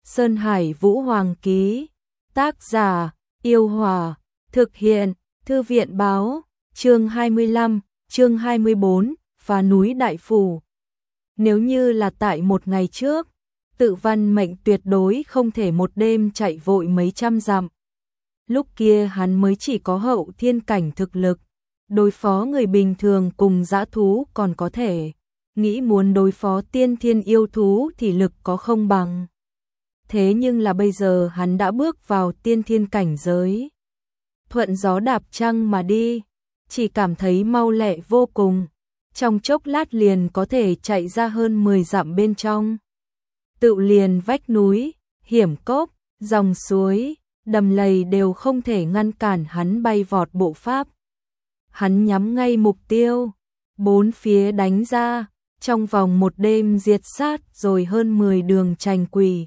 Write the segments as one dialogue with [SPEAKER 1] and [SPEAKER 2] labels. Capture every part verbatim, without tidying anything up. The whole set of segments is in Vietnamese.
[SPEAKER 1] Sơn Hải Vũ Hoàng ký. Tác giả, Yêu Hòa. Thực hiện, Thư viện báo. Chương hai mươi lăm, chương hai mươi bốn, phá núi đại phủ. Nếu như là tại một ngày trước, Tự Văn Mệnh tuyệt đối không thể một đêm chạy vội mấy trăm dặm. Lúc kia hắn mới chỉ có hậu thiên cảnh thực lực, đối phó người bình thường cùng dã thú còn có thể, nghĩ muốn đối phó tiên thiên yêu thú thì lực có không bằng. Thế nhưng là bây giờ hắn đã bước vào tiên thiên cảnh giới. Thuận gió đạp trăng mà đi, chỉ cảm thấy mau lẹ vô cùng, trong chốc lát liền có thể chạy ra hơn mười dặm bên trong. Tự liền vách núi, hiểm cốc, dòng suối, đầm lầy đều không thể ngăn cản hắn bay vọt bộ pháp. Hắn nhắm ngay mục tiêu, bốn phía đánh ra, trong vòng một đêm diệt sát rồi hơn mười đường trành quỷ.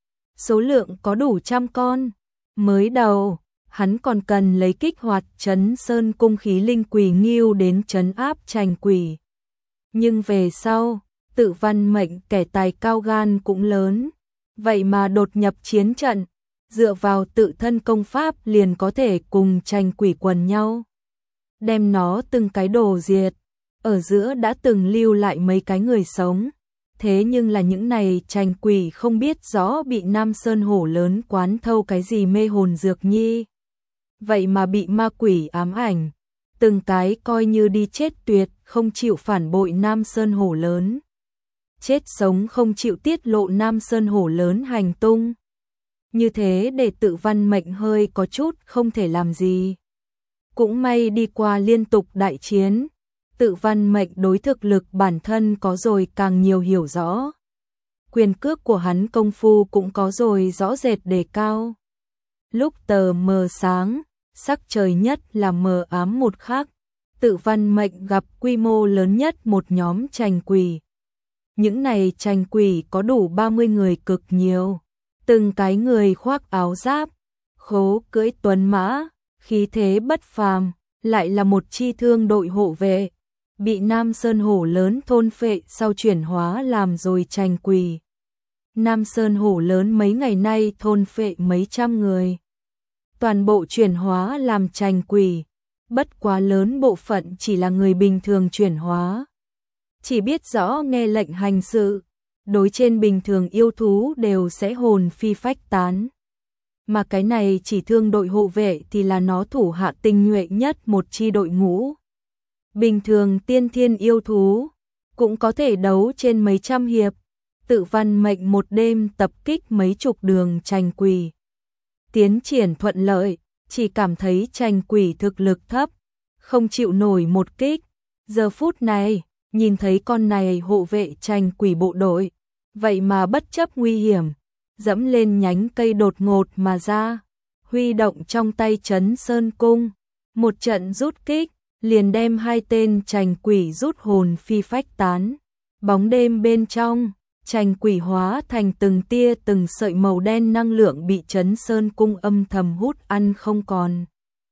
[SPEAKER 1] Số lượng có đủ trăm con. Mới đầu, hắn còn cần lấy kích hoạt Trấn Sơn cung khí linh quỷ nghiêu đến trấn áp trành quỷ. Nhưng về sau, Tự Văn Mệnh kẻ tài cao gan cũng lớn, vậy mà đột nhập chiến trận, dựa vào tự thân công pháp liền có thể cùng trành quỷ quần nhau, đem nó từng cái đồ diệt. Ở giữa đã từng lưu lại mấy cái người sống, thế nhưng là những này trành quỷ không biết rõ bị Nam Sơn hổ lớn quán thâu cái gì mê hồn dược nhi, vậy mà bị ma quỷ ám ảnh, từng cái coi như đi chết tuyệt, không chịu phản bội Nam Sơn hổ lớn, chết sống không chịu tiết lộ Nam Sơn hổ lớn hành tung. Như thế để Tự Văn Mệnh hơi có chút không thể làm gì. Cũng may đi qua liên tục đại chiến, Tự Văn Mệnh đối thực lực bản thân có rồi càng nhiều hiểu rõ. Quyền cước của hắn công phu cũng có rồi rõ rệt đề cao. Lúc tờ mờ sáng, sắc trời nhất là mờ ám một khắc, Tự Văn Mệnh gặp quy mô lớn nhất một nhóm trành quỷ. Những này trành quỷ có đủ ba mươi người cực nhiều, từng cái người khoác áo giáp, khố cưỡi tuấn mã, khí thế bất phàm, lại là một chi thương đội hộ vệ, bị Nam Sơn hổ lớn thôn phệ sau chuyển hóa làm rồi trành quỷ. Nam Sơn hổ lớn mấy ngày nay thôn phệ mấy trăm người, toàn bộ chuyển hóa làm trành quỷ, bất quá lớn bộ phận chỉ là người bình thường chuyển hóa, chỉ biết rõ nghe lệnh hành sự, đối trên bình thường yêu thú đều sẽ hồn phi phách tán. Mà cái này chỉ thương đội hộ vệ thì là nó thủ hạ tinh nhuệ nhất một chi đội ngũ. Bình thường tiên thiên yêu thú cũng có thể đấu trên mấy trăm hiệp, Tự Văn Mệnh một đêm tập kích mấy chục đường trành quỷ. Tiến triển thuận lợi, chỉ cảm thấy trành quỷ thực lực thấp, không chịu nổi một kích. Giờ phút này, nhìn thấy con này hộ vệ trành quỷ bộ đội, vậy mà bất chấp nguy hiểm, dẫm lên nhánh cây đột ngột mà ra, huy động trong tay Trấn Sơn cung, một trận rút kích, liền đem hai tên trành quỷ rút hồn phi phách tán. Bóng đêm bên trong, trành quỷ hóa thành từng tia từng sợi màu đen năng lượng bị Trấn Sơn cung âm thầm hút ăn không còn.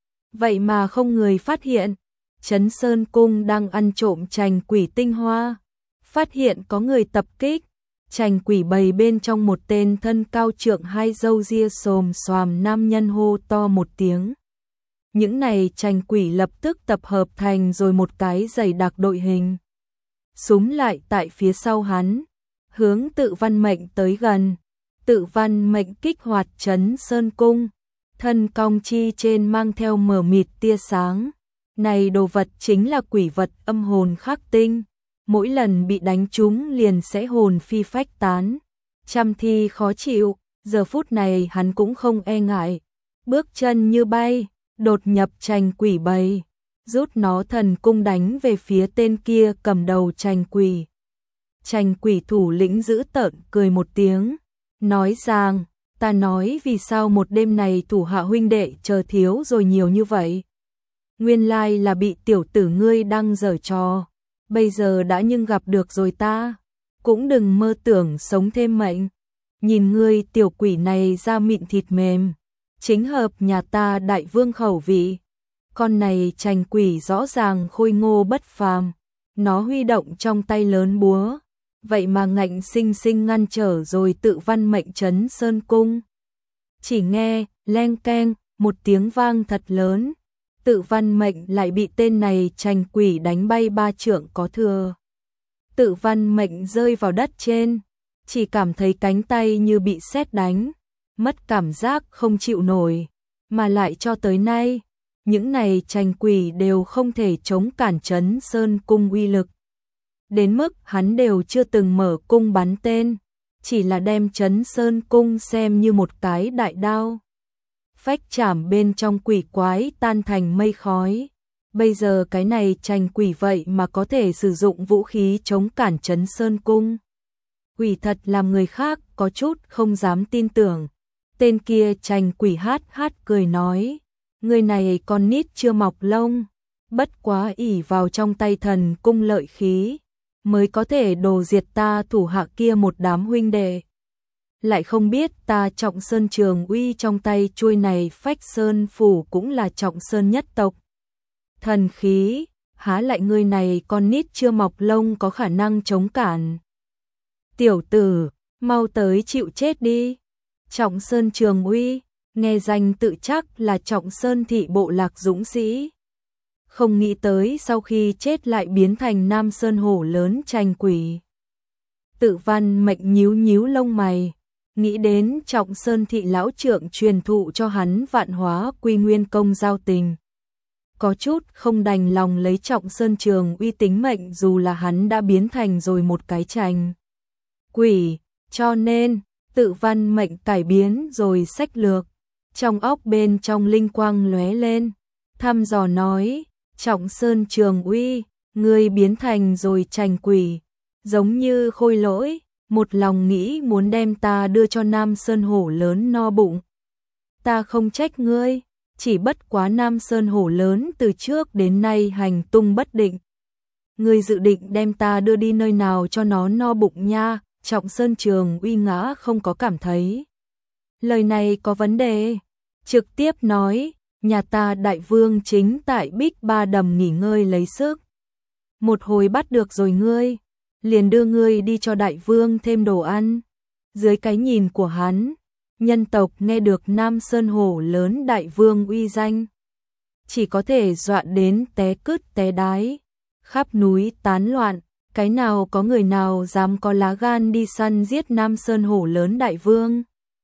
[SPEAKER 1] Vậy mà không người phát hiện, Trấn Sơn cung đang ăn trộm trành quỷ tinh hoa. Phát hiện có người tập kích, trành quỷ bầy bên trong một tên thân cao trượng hai râu ria xồm xoàm nam nhân hô to một tiếng. Những này trành quỷ lập tức tập hợp thành rồi một cái dày đặc đội hình. Súng lại tại phía sau hắn, hướng Tự Văn Mệnh tới gần. Tự Văn Mệnh kích hoạt Trấn Sơn cung, thân cong chi trên mang theo mờ mịt tia sáng. Này đồ vật chính là quỷ vật âm hồn khắc tinh, mỗi lần bị đánh trúng liền sẽ hồn phi phách tán, trăm thi khó chịu. Giờ phút này hắn cũng không e ngại, bước chân như bay, đột nhập trành quỷ bầy, rút nó thần cung đánh về phía tên kia cầm đầu trành quỷ. Trành quỷ thủ lĩnh giữ tợn cười một tiếng, nói rằng, ta nói vì sao một đêm này thủ hạ huynh đệ chờ thiếu rồi nhiều như vậy. Nguyên lai là bị tiểu tử ngươi đang giở trò, bây giờ đã nhưng gặp được rồi ta, cũng đừng mơ tưởng sống thêm mệnh. Nhìn ngươi tiểu quỷ này da mịn thịt mềm, chính hợp nhà ta đại vương khẩu vị. Con này trành quỷ rõ ràng khôi ngô bất phàm, nó huy động trong tay lớn búa, vậy mà ngạnh sinh sinh ngăn trở rồi Tự Văn mệnh trấn Sơn Cung. Chỉ nghe, leng keng, một tiếng vang thật lớn, Tự Văn mệnh lại bị tên này Trành Quỷ đánh bay ba trượng có thừa. Tự Văn mệnh rơi vào đất trên, chỉ cảm thấy cánh tay như bị sét đánh, mất cảm giác không chịu nổi, mà lại cho tới nay, những này Trành Quỷ đều không thể chống cản trấn Sơn Cung uy lực. Đến mức hắn đều chưa từng mở cung bắn tên, chỉ là đem trấn Sơn Cung xem như một cái đại đao. Phách chảm bên trong quỷ quái tan thành mây khói. Bây giờ cái này Trành Quỷ vậy mà có thể sử dụng vũ khí chống cản trấn Sơn Cung. Quỷ thật làm người khác có chút không dám tin tưởng. Tên kia Trành Quỷ hát hát cười nói, người này con nít chưa mọc lông, bất quá ỷ vào trong tay thần cung lợi khí, mới có thể đồ diệt ta thủ hạ kia một đám huynh đệ. Lại không biết ta Trọng Sơn Trường Uy trong tay chuôi này Phách Sơn Phủ cũng là Trọng Sơn nhất tộc. Thần khí, há lại người này con nít chưa mọc lông có khả năng chống cản. Tiểu tử, mau tới chịu chết đi. Trọng Sơn Trường Uy, nghe danh tự chắc là Trọng Sơn thị bộ lạc dũng sĩ. Không nghĩ tới sau khi chết lại biến thành Nam Sơn hổ lớn Trành Quỷ. Tự Văn mệnh nhíu nhíu lông mày, nghĩ đến Trọng Sơn thị lão trượng truyền thụ cho hắn Vạn Hóa Quy Nguyên công giao tình. Có chút không đành lòng lấy Trọng Sơn Trường Uy tính mệnh dù là hắn đã biến thành rồi một cái Trành Quỷ, cho nên Tự Văn mệnh cải biến rồi sách lược. Trong óc bên trong linh quang lóe lên, thăm dò nói, Trọng Sơn Trường Uy, ngươi biến thành rồi Trành Quỷ, giống như Khôi Lỗi, một lòng nghĩ muốn đem ta đưa cho Nam Sơn hổ lớn no bụng. Ta không trách ngươi, chỉ bất quá Nam Sơn hổ lớn từ trước đến nay hành tung bất định. Ngươi dự định đem ta đưa đi nơi nào cho nó no bụng nha? Trọng Sơn Trường Uy ngã không có cảm thấy lời này có vấn đề, trực tiếp nói, nhà ta đại vương chính tại Bích Ba Đầm nghỉ ngơi lấy sức. Một hồi bắt được rồi ngươi, liền đưa ngươi đi cho đại vương thêm đồ ăn. Dưới cái nhìn của hắn, nhân tộc nghe được Nam Sơn hổ lớn đại vương uy danh, chỉ có thể dọa đến té cứt té đái, khắp núi tán loạn. Cái nào có người nào dám có lá gan đi săn giết Nam Sơn hổ lớn đại vương?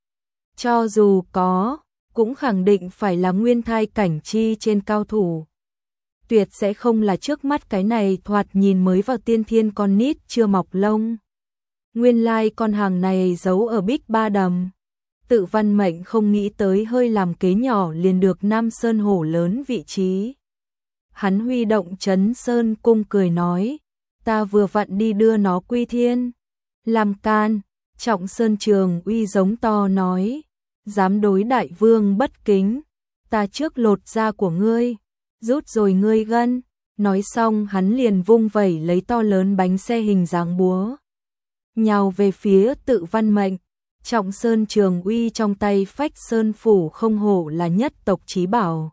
[SPEAKER 1] Cho dù có, cũng khẳng định phải là nguyên thai cảnh chi trên cao thủ. Tuyệt sẽ không là trước mắt cái này thoạt nhìn mới vào tiên thiên con nít chưa mọc lông. Nguyên lai con hàng này giấu ở Bích Ba Đầm. Tự Văn mệnh không nghĩ tới hơi làm kế nhỏ liền được Nam Sơn hổ lớn vị trí. Hắn huy động trấn Sơn cung cười nói, ta vừa vặn đi đưa nó quy thiên. Làm can, Trọng Sơn Trường Uy giống to nói, dám đối đại vương bất kính, ta trước lột da của ngươi, rút rồi ngươi gân. Nói xong hắn liền vung vẩy lấy to lớn bánh xe hình dáng búa, nhào về phía Tự Văn mệnh. Trọng Sơn Trường Uy trong tay Phách Sơn Phủ không hổ là nhất tộc chí bảo,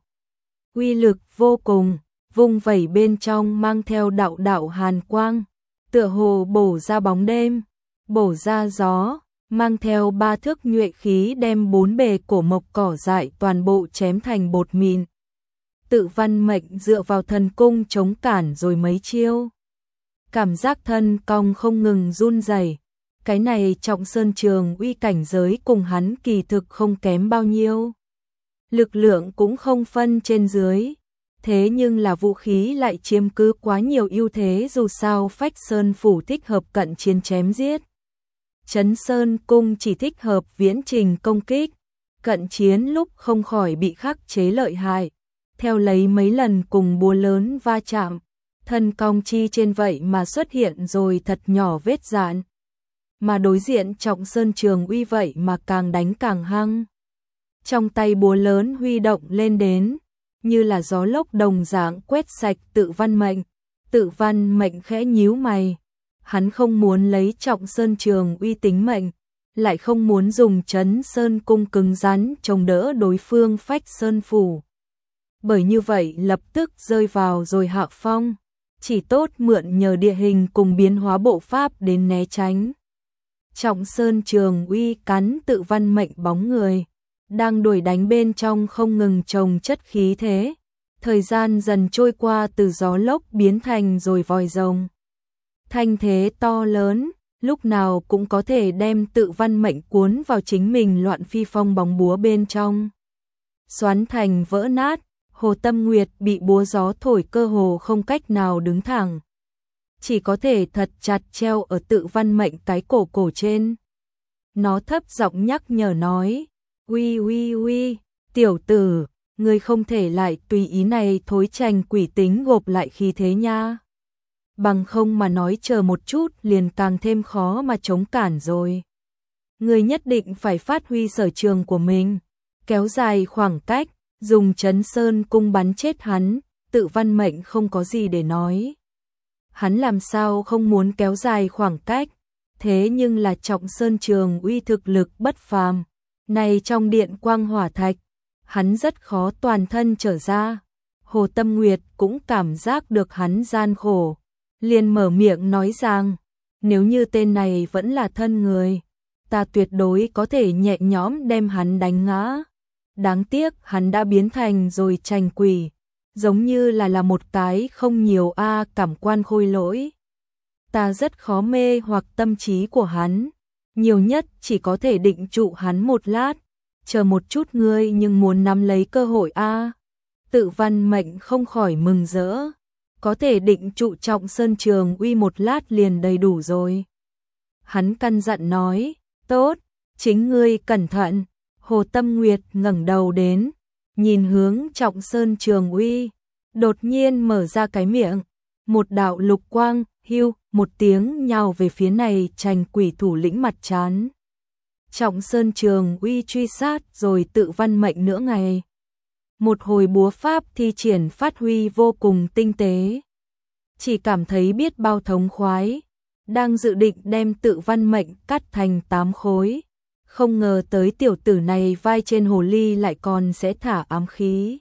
[SPEAKER 1] uy lực vô cùng, vung vẩy bên trong mang theo đạo đạo hàn quang, tựa hồ bổ ra bóng đêm, bổ ra gió, mang theo ba thước nhuệ khí đem bốn bề cổ mộc cỏ dại toàn bộ chém thành bột mịn. Tự Văn mệnh dựa vào thần cung chống cản rồi mấy chiêu, cảm giác thân cong không ngừng run rẩy. Cái này Trọng Sơn Trường Uy cảnh giới cùng hắn kỳ thực không kém bao nhiêu, lực lượng cũng không phân trên dưới, thế nhưng là vũ khí lại chiếm cứ quá nhiều ưu thế. Dù sao Phách Sơn Phủ thích hợp cận chiến chém giết, Trấn Sơn Cung chỉ thích hợp viễn trình công kích, cận chiến lúc không khỏi bị khắc chế lợi hại. Theo lấy mấy lần cùng búa lớn va chạm, thân cong chi trên vậy mà xuất hiện rồi thật nhỏ vết dạn. Mà đối diện Trọng Sơn Trường Uy vậy mà càng đánh càng hăng. Trong tay búa lớn huy động lên đến, như là gió lốc đồng dạng quét sạch Tự Văn mệnh. Tự Văn mệnh khẽ nhíu mày, hắn không muốn lấy Trọng Sơn Trường Uy tính mệnh, lại không muốn dùng Trấn Sơn Cung cứng rắn chống đỡ đối phương Phách Sơn Phủ. Bởi như vậy lập tức rơi vào rồi hạ phong. chỉ tốt mượn nhờ địa hình cùng biến hóa bộ pháp đến né tránh. Trọng Sơn Trường Uy cắn Tự Văn Mệnh bóng người, đang đuổi đánh bên trong không ngừng chồng chất khí thế. Thời gian dần trôi qua từ gió lốc biến thành rồi vòi rồng. Thanh thế to lớn, lúc nào cũng có thể đem Tự Văn Mệnh cuốn vào chính mình loạn phi phong bóng búa bên trong. Xoắn thành vỡ nát, Hồ Tâm Nguyệt bị búa gió thổi cơ hồ không cách nào đứng thẳng. Chỉ có thể thật chặt treo ở Tự Văn Mệnh cái cổ cổ trên. Nó thấp giọng nhắc nhở nói, uy uy uy, tiểu tử, ngươi không thể lại tùy ý này thối tranh quỷ tính gộp lại khí thế nha. Bằng không mà nói chờ một chút liền càng thêm khó mà chống cản rồi. Ngươi nhất định phải phát huy sở trường của mình, kéo dài khoảng cách, dùng Trấn Sơn cung bắn chết hắn. Tự Văn Mệnh không có gì để nói. Hắn làm sao không muốn kéo dài khoảng cách, thế nhưng là Trọng Sơn Trường Uy thực lực bất phàm, này trong điện quang hỏa thạch, hắn rất khó toàn thân trở ra. Hồ Tâm Nguyệt cũng cảm giác được hắn gian khổ, liền mở miệng nói rằng, nếu như tên này vẫn là thân người, ta tuyệt đối có thể nhẹ nhõm đem hắn đánh ngã. Đáng tiếc hắn đã biến thành rồi tranh quỷ, giống như là là một cái không nhiều a cảm quan khôi lỗi. Ta rất khó mê hoặc tâm trí của hắn, nhiều nhất chỉ có thể định trụ hắn một lát, chờ một chút ngươi nhưng muốn nắm lấy cơ hội a. Tự Văn Mệnh không khỏi mừng rỡ, có thể định trụ Trọng Sơn Trường Uy một lát liền đầy đủ rồi. Hắn căn dặn nói, tốt, chính ngươi cẩn thận. Hồ Tâm Nguyệt ngẩng đầu đến, nhìn hướng Trọng Sơn Trường Uy, đột nhiên mở ra cái miệng, một đạo lục quang, hưu, một tiếng nhào về phía này tranh quỷ thủ lĩnh mặt trán. Trọng Sơn Trường Uy truy sát rồi Tự Văn Mệnh nửa ngày. Một hồi búa pháp thi triển phát huy vô cùng tinh tế. Chỉ cảm thấy biết bao thống khoái, đang dự định đem Tự Văn Mệnh cắt thành tám khối. Không ngờ tới tiểu tử này vai trên hồ ly lại còn sẽ thả ám khí.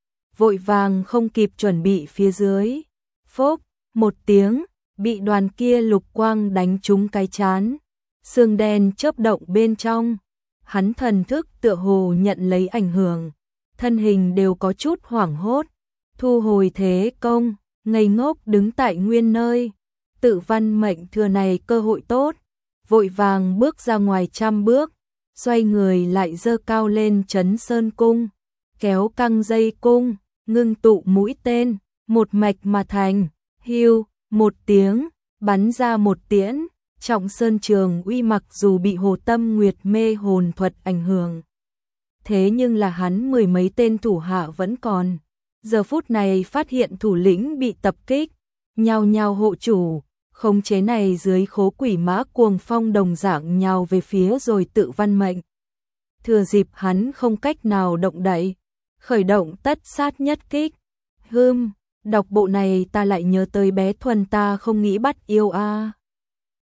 [SPEAKER 1] Vội vàng không kịp chuẩn bị phía dưới. Phốc, một tiếng, bị đoàn kia lục quang đánh trúng cái chán. Xương đen chớp động bên trong. Hắn thần thức tựa hồ nhận lấy ảnh hưởng. Thân hình đều có chút hoảng hốt. Thu hồi thế công, ngây ngốc đứng tại nguyên nơi. Tự Văn Mệnh thừa này cơ hội tốt. Vội vàng bước ra ngoài trăm bước. Xoay người lại giơ cao lên Trấn Sơn cung, kéo căng dây cung, ngưng tụ mũi tên, một mạch mà thành, hưu, một tiếng, bắn ra một tiễn. Trọng Sơn Trường Uy mặc dù bị Hồ Tâm Nguyệt mê hồn thuật ảnh hưởng, thế nhưng là hắn mười mấy tên thủ hạ vẫn còn. Giờ phút này phát hiện thủ lĩnh bị tập kích, nhao nhao hộ chủ. Khống chế này dưới khố quỷ mã cuồng phong đồng dạng nhào về phía rồi Tự Văn Mệnh. Thừa dịp hắn không cách nào động đậy, khởi động tất sát nhất kích. Hưm, đọc bộ này ta lại nhớ tới bé Thuần ta không nghĩ bắt yêu a.